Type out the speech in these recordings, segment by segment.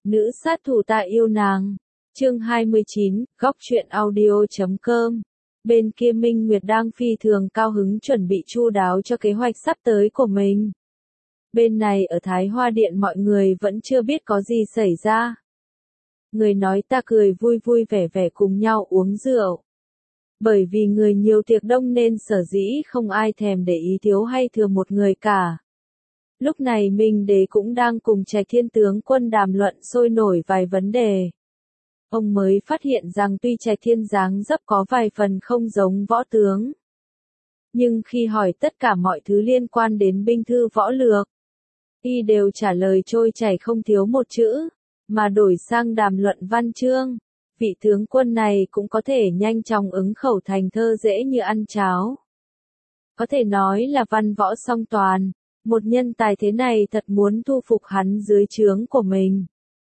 Nữ sát thủ ta yêu nàng. Chương 29, góc truyện audio.com. Bên kia Minh Nguyệt đang phi thường cao hứng chuẩn bị chu đáo cho kế hoạch sắp tới của mình. Bên này ở Thái Hoa Điện mọi người vẫn chưa biết có gì xảy ra. Người nói ta cười vui vui vẻ vẻ cùng nhau uống rượu. Bởi vì người nhiều tiệc đông nên sở dĩ không ai thèm để ý thiếu hay thừa một người cả. Lúc này Minh Đế cũng đang cùng Trạch Thiên tướng quân đàm luận sôi nổi vài vấn đề. Ông mới phát hiện rằng tuy Trạch Thiên dáng dấp có vài phần không giống võ tướng. Nhưng khi hỏi tất cả mọi thứ liên quan đến binh thư võ lược, y đều trả lời trôi chảy không thiếu một chữ, mà đổi sang đàm luận văn chương. Vị tướng quân này cũng có thể nhanh chóng ứng khẩu thành thơ dễ như ăn cháo. Có thể nói là văn võ song toàn, một nhân tài thế này thật muốn thu phục hắn dưới trướng của mình.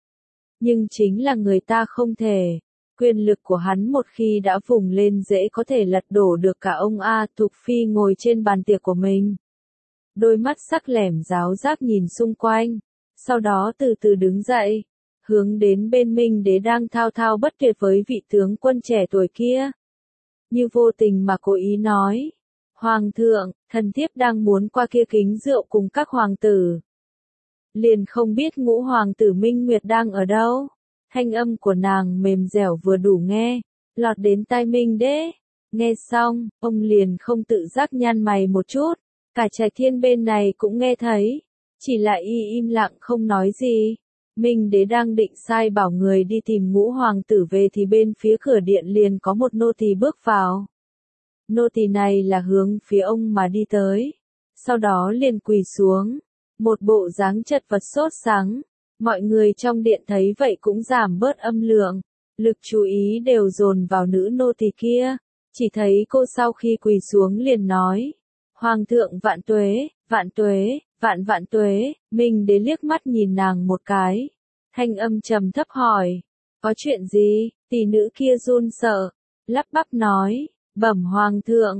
Nhưng chính là người ta không thể. Quyền lực của hắn một khi đã vùng lên dễ có thể lật đổ được cả ông A Thục Phi ngồi trên bàn tiệc của mình. Đôi mắt sắc lẻm giáo giác nhìn xung quanh, sau đó từ từ đứng dậy, hướng đến bên Minh Đế đang thao thao bất tuyệt với vị tướng quân trẻ tuổi kia. Như vô tình mà cố ý nói, Hoàng thượng, thần thiếp đang muốn qua kia kính rượu cùng các hoàng tử. Liền không biết ngũ hoàng tử Minh Nguyệt đang ở đâu. Thanh âm của nàng mềm dẻo vừa đủ nghe, lọt đến tai Minh Đế. Nghe xong, ông liền không tự giác nhăn mày một chút, cả Trạch Thiên bên này cũng nghe thấy, chỉ là y im lặng không nói gì. Minh Đế đang định sai bảo người đi tìm ngũ hoàng tử về thì bên phía cửa điện liền có một nô tỳ bước vào. Nô tỳ này là hướng phía ông mà đi tới, sau đó liền quỳ xuống, một bộ dáng chật vật sốt sắng. Mọi người trong điện thấy vậy cũng giảm bớt âm lượng, lực chú ý đều dồn vào nữ nô tỳ kia, chỉ thấy cô sau khi quỳ xuống liền nói, Hoàng thượng vạn tuế, vạn tuế, vạn vạn tuế. Minh Đế liếc mắt nhìn nàng một cái, thanh âm trầm thấp hỏi, có chuyện gì? Tỷ nữ kia run sợ, lắp bắp nói, bẩm Hoàng thượng,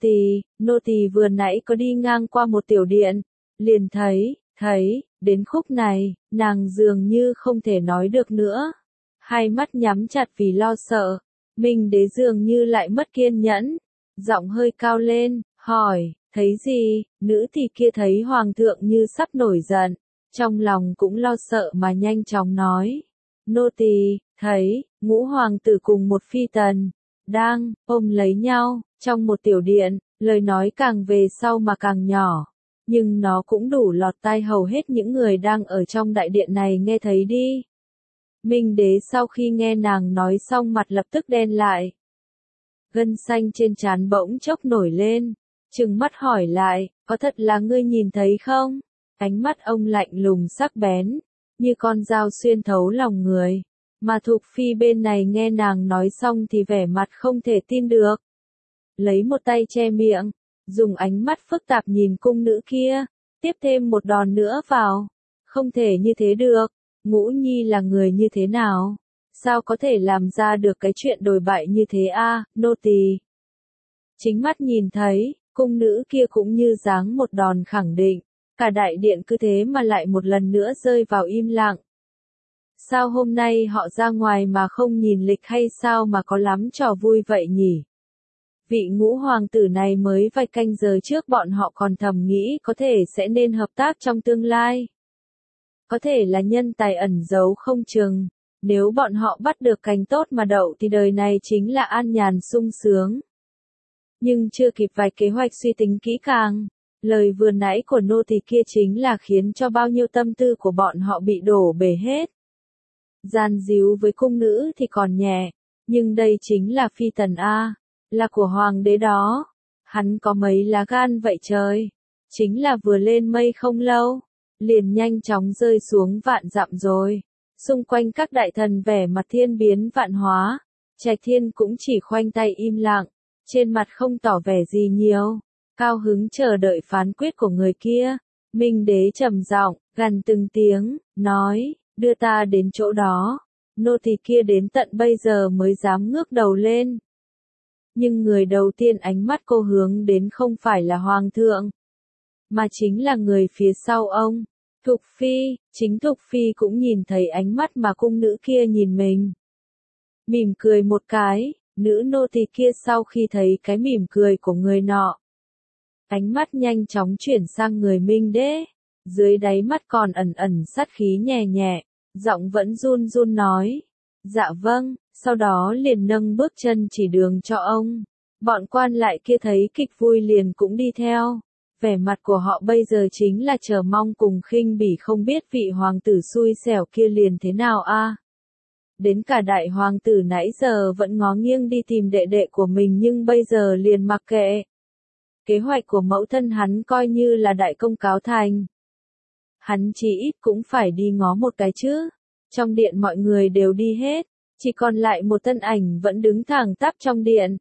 nô tỳ vừa nãy có đi ngang qua một tiểu điện, liền thấy, đến khúc này, nàng dường như không thể nói được nữa. Hai mắt nhắm chặt vì lo sợ, Minh Đế dường như lại mất kiên nhẫn, giọng hơi cao lên, hỏi, thấy gì? Nữ tỳ kia thấy Hoàng thượng như sắp nổi giận, trong lòng cũng lo sợ mà nhanh chóng nói, nô tỳ thấy, ngũ hoàng tử cùng một phi tần, đang ôm lấy nhau, trong một tiểu điện. Lời nói càng về sau mà càng nhỏ, nhưng nó cũng đủ lọt tai hầu hết những người đang ở trong đại điện này nghe thấy đi. Minh Đế sau khi nghe nàng nói xong mặt lập tức đen lại. Gân xanh trên trán bỗng chốc nổi lên, trừng mắt hỏi lại, có thật là ngươi nhìn thấy không? Ánh mắt ông lạnh lùng sắc bén, như con dao xuyên thấu lòng người. Mà Thục Phi bên này nghe nàng nói xong thì vẻ mặt không thể tin được. Lấy một tay che miệng, dùng ánh mắt phức tạp nhìn cung nữ kia, tiếp thêm một đòn nữa vào. Không thể như thế được, Ngũ Nhi là người như thế nào? Sao có thể làm ra được cái chuyện đồi bại như thế a? Nô tỳ chính mắt nhìn thấy, cung nữ kia cũng như giáng một đòn khẳng định, cả đại điện cứ thế mà lại một lần nữa rơi vào im lặng. Sao hôm nay họ ra ngoài mà không nhìn lịch hay sao mà có lắm trò vui vậy nhỉ? Vị ngũ hoàng tử này mới vài canh giờ trước bọn họ còn thầm nghĩ có thể sẽ nên hợp tác trong tương lai. Có thể là nhân tài ẩn giấu không chừng, nếu bọn họ bắt được cành tốt mà đậu thì đời này chính là an nhàn sung sướng. Nhưng chưa kịp vài kế hoạch suy tính kỹ càng, lời vừa nãy của nô tỳ kia chính là khiến cho bao nhiêu tâm tư của bọn họ bị đổ bể hết. Gian díu với cung nữ thì còn nhẹ, nhưng đây chính là phi tần A, là của hoàng đế đó. Hắn có mấy lá gan vậy trời, chính là vừa lên mây không lâu, liền nhanh chóng rơi xuống vạn dặm rồi. Xung quanh các đại thần vẻ mặt thiên biến vạn hóa, Trạch Thiên cũng chỉ khoanh tay im lặng, trên mặt không tỏ vẻ gì nhiều, cao hứng chờ đợi phán quyết của người kia. Minh Đế trầm giọng, gằn từng tiếng, nói, đưa ta đến chỗ đó. Nô tỳ kia đến tận bây giờ mới dám ngước đầu lên. Nhưng người đầu tiên ánh mắt cô hướng đến không phải là Hoàng thượng, mà chính là người phía sau ông. Thục Phi, chính Thục Phi cũng nhìn thấy ánh mắt mà cung nữ kia nhìn mình. Mỉm cười một cái, nữ nô tỳ kia sau khi thấy cái mỉm cười của người nọ. Ánh mắt nhanh chóng chuyển sang người Minh Đế, dưới đáy mắt còn ẩn ẩn sát khí nhẹ nhẹ, giọng vẫn run run nói. Dạ vâng, sau đó liền nâng bước chân chỉ đường cho ông. Bọn quan lại kia thấy kịch vui liền cũng đi theo. Vẻ mặt của họ bây giờ chính là chờ mong cùng khinh bỉ không biết vị hoàng tử xui xẻo kia liền thế nào a. Đến cả đại hoàng tử nãy giờ vẫn ngó nghiêng đi tìm đệ đệ của mình nhưng bây giờ liền mặc kệ. Kế hoạch của mẫu thân hắn coi như là đại công cáo thành. Hắn chỉ ít cũng phải đi ngó một cái chứ. Trong điện mọi người đều đi hết, chỉ còn lại một thân ảnh vẫn đứng thẳng tắp trong điện.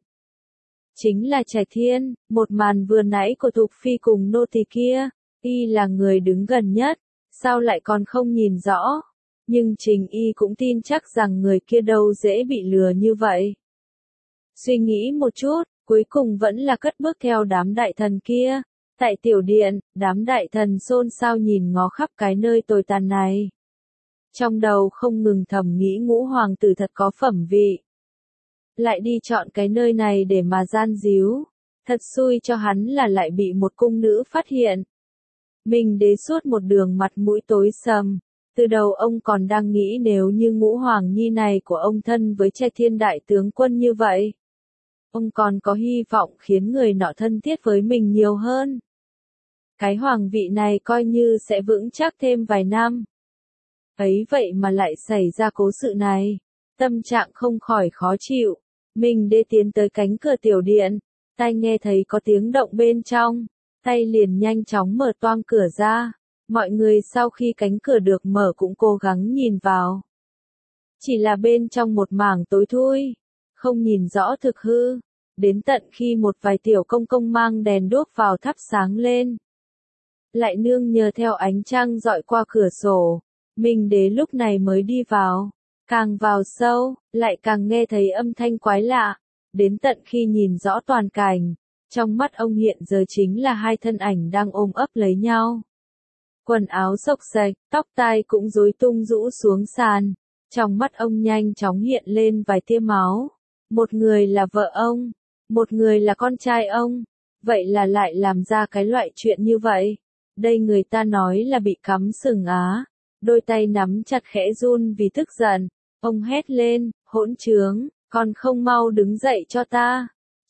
Chính là Trạch Thiên, một màn vừa nãy của Thục Phi cùng nô tỳ kia, y là người đứng gần nhất, sao lại còn không nhìn rõ. Nhưng Trình y cũng tin chắc rằng người kia đâu dễ bị lừa như vậy. Suy nghĩ một chút, cuối cùng vẫn là cất bước theo đám đại thần kia. Tại tiểu điện, đám đại thần xôn xao nhìn ngó khắp cái nơi tồi tàn này. Trong đầu không ngừng thầm nghĩ ngũ hoàng tử thật có phẩm vị. Lại đi chọn cái nơi này để mà gian díu. Thật xui cho hắn là lại bị một cung nữ phát hiện. Minh Đế suốt một đường mặt mũi tối sầm. Từ đầu ông còn đang nghĩ nếu như ngũ hoàng nhi này của ông thân với Trạch Thiên đại tướng quân như vậy. Ông còn có hy vọng khiến người nọ thân thiết với mình nhiều hơn. Cái hoàng vị này coi như sẽ vững chắc thêm vài năm. Ấy vậy mà lại xảy ra cố sự này. Tâm trạng không khỏi khó chịu. Minh Đế tiến tới cánh cửa tiểu điện. Tai nghe thấy có tiếng động bên trong. Tay liền nhanh chóng mở toang cửa ra. Mọi người sau khi cánh cửa được mở cũng cố gắng nhìn vào. Chỉ là bên trong một mảng tối thui. Không nhìn rõ thực hư. Đến tận khi một vài tiểu công công mang đèn đuốc vào thắp sáng lên. Lại nương nhờ theo ánh trăng dọi qua cửa sổ. Minh Đế lúc này mới đi vào. Càng vào sâu, lại càng nghe thấy âm thanh quái lạ. Đến tận khi nhìn rõ toàn cảnh. Trong mắt ông hiện giờ chính là hai thân ảnh đang ôm ấp lấy nhau. Quần áo xộc xệch, tóc tai cũng rối tung rũ xuống sàn. Trong mắt ông nhanh chóng hiện lên vài tia máu. Một người là vợ ông, một người là con trai ông. Vậy là lại làm ra cái loại chuyện như vậy. Đây người ta nói là bị cắm sừng á. Đôi tay nắm chặt khẽ run vì tức giận. Ông hét lên, hỗn trướng, còn không mau đứng dậy cho ta.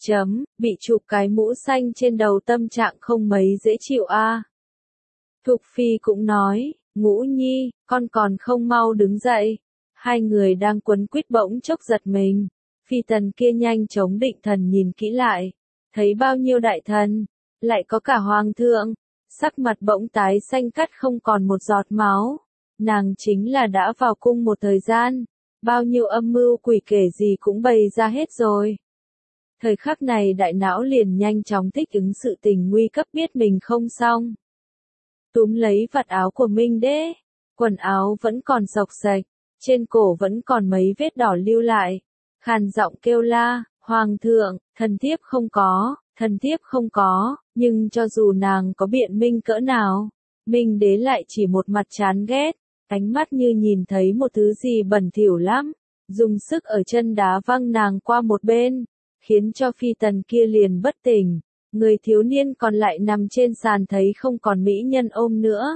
Bị chụp cái mũ xanh trên đầu tâm trạng không mấy dễ chịu a. Thục Phi cũng nói, Ngũ Nhi, con còn không mau đứng dậy. Hai người đang quấn quýt bỗng chốc giật mình. Phi tần kia nhanh chóng định thần nhìn kỹ lại. Thấy bao nhiêu đại thần, lại có cả hoàng thượng. Sắc mặt bỗng tái xanh cắt không còn một giọt máu. Nàng chính là đã vào cung một thời gian. Bao nhiêu âm mưu quỷ kể gì cũng bày ra hết rồi. Thời khắc này đại não liền nhanh chóng thích ứng sự tình nguy cấp biết mình không xong. Túm lấy vạt áo của Minh Đế. Quần áo vẫn còn xộc xệch. Trên cổ vẫn còn mấy vết đỏ lưu lại. Khàn giọng kêu la, Hoàng thượng, thần thiếp không có, thần thiếp không có. Nhưng cho dù nàng có biện minh cỡ nào, Minh Đế lại chỉ một mặt chán ghét. Ánh mắt như nhìn thấy một thứ gì bẩn thỉu lắm. Dùng sức ở chân đá văng nàng qua một bên. Khiến cho phi tần kia liền bất tỉnh. Người thiếu niên còn lại nằm trên sàn thấy không còn mỹ nhân ôm nữa.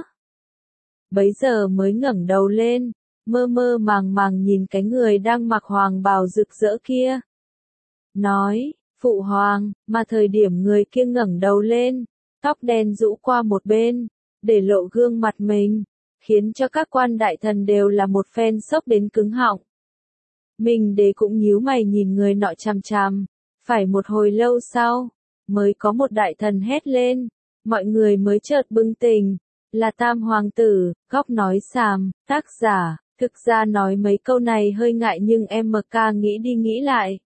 Bấy giờ mới ngẩng đầu lên, mơ mơ màng màng nhìn cái người đang mặc hoàng bào rực rỡ kia. Nói, phụ hoàng, mà thời điểm người kia ngẩng đầu lên, tóc đen rũ qua một bên, để lộ gương mặt mình, khiến cho các quan đại thần đều là một phen sốc đến cứng họng. Minh Đế cũng nhíu mày nhìn người nọ chằm chằm, phải một hồi lâu sau, mới có một đại thần hét lên, mọi người mới chợt bừng tỉnh, là Tam Hoàng tử, góc nói xàm, tác giả, thực ra nói mấy câu này hơi ngại nhưng MK nghĩ đi nghĩ lại.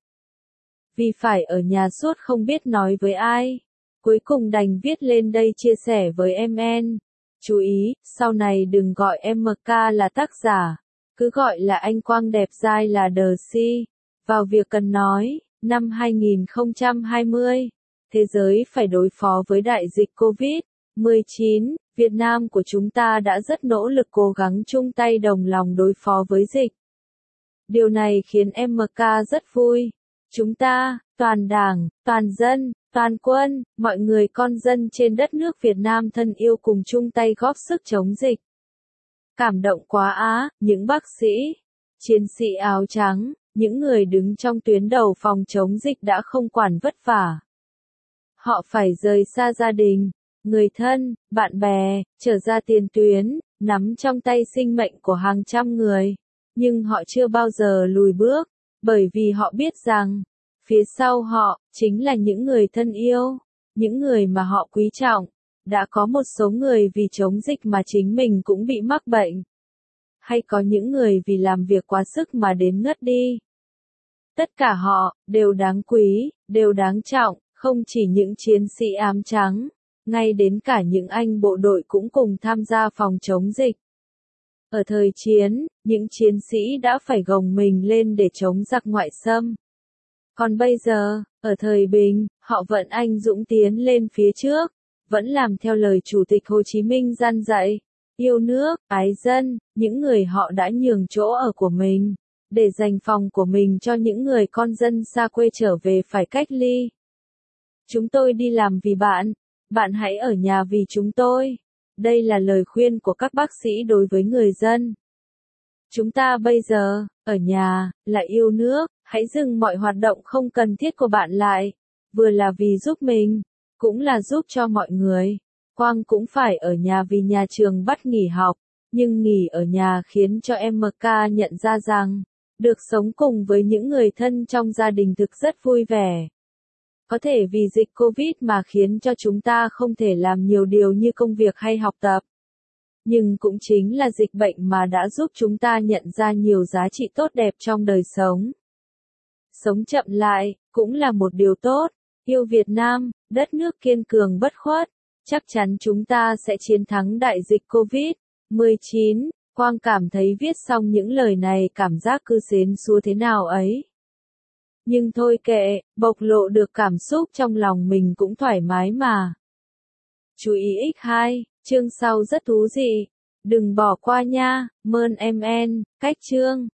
Vì phải ở nhà suốt không biết nói với ai, cuối cùng đành viết lên đây chia sẻ với MN. Chú ý, sau này đừng gọi MK là tác giả, cứ gọi là anh Quang đẹp dai là The Si. Vào việc cần nói, năm 2020, thế giới phải đối phó với đại dịch COVID-19, Việt Nam của chúng ta đã rất nỗ lực cố gắng chung tay đồng lòng đối phó với dịch. Điều này khiến MK rất vui. Chúng ta, toàn đảng, toàn dân, toàn quân, mọi người con dân trên đất nước Việt Nam thân yêu cùng chung tay góp sức chống dịch. Cảm động quá á, những bác sĩ, chiến sĩ áo trắng, những người đứng trong tuyến đầu phòng chống dịch đã không quản vất vả. Họ phải rời xa gia đình, người thân, bạn bè, trở ra tiền tuyến, nắm trong tay sinh mệnh của hàng trăm người. Nhưng họ chưa bao giờ lùi bước, bởi vì họ biết rằng, phía sau họ, chính là những người thân yêu, những người mà họ quý trọng. Đã có một số người vì chống dịch mà chính mình cũng bị mắc bệnh. Hay có những người vì làm việc quá sức mà đến ngất đi. Tất cả họ, đều đáng quý, đều đáng trọng, không chỉ những chiến sĩ áo trắng, ngay đến cả những anh bộ đội cũng cùng tham gia phòng chống dịch. Ở thời chiến, những chiến sĩ đã phải gồng mình lên để chống giặc ngoại xâm. Còn bây giờ, ở thời bình, họ vẫn anh dũng tiến lên phía trước, vẫn làm theo lời Chủ tịch Hồ Chí Minh dăn dạy, yêu nước, ái dân, những người họ đã nhường chỗ ở của mình, để dành phòng của mình cho những người con dân xa quê trở về phải cách ly. Chúng tôi đi làm vì bạn, bạn hãy ở nhà vì chúng tôi. Đây là lời khuyên của các bác sĩ đối với người dân. Chúng ta bây giờ, ở nhà, là yêu nước, hãy dừng mọi hoạt động không cần thiết của bạn lại, vừa là vì giúp mình, cũng là giúp cho mọi người. Quang cũng phải ở nhà vì nhà trường bắt nghỉ học, nhưng nghỉ ở nhà khiến cho MK nhận ra rằng, được sống cùng với những người thân trong gia đình thực rất vui vẻ. Có thể vì dịch Covid mà khiến cho chúng ta không thể làm nhiều điều như công việc hay học tập. Nhưng cũng chính là dịch bệnh mà đã giúp chúng ta nhận ra nhiều giá trị tốt đẹp trong đời sống. Sống chậm lại, cũng là một điều tốt. Yêu Việt Nam, đất nước kiên cường bất khuất. Chắc chắn chúng ta sẽ chiến thắng đại dịch Covid-19. Quang cảm thấy viết xong những lời này cảm giác cứ xến xúa thế nào ấy. Nhưng thôi kệ, bộc lộ được cảm xúc trong lòng mình cũng thoải mái mà. Chú ý X2, chương sau rất thú vị. Đừng bỏ qua nha, mơn MN, cách chương.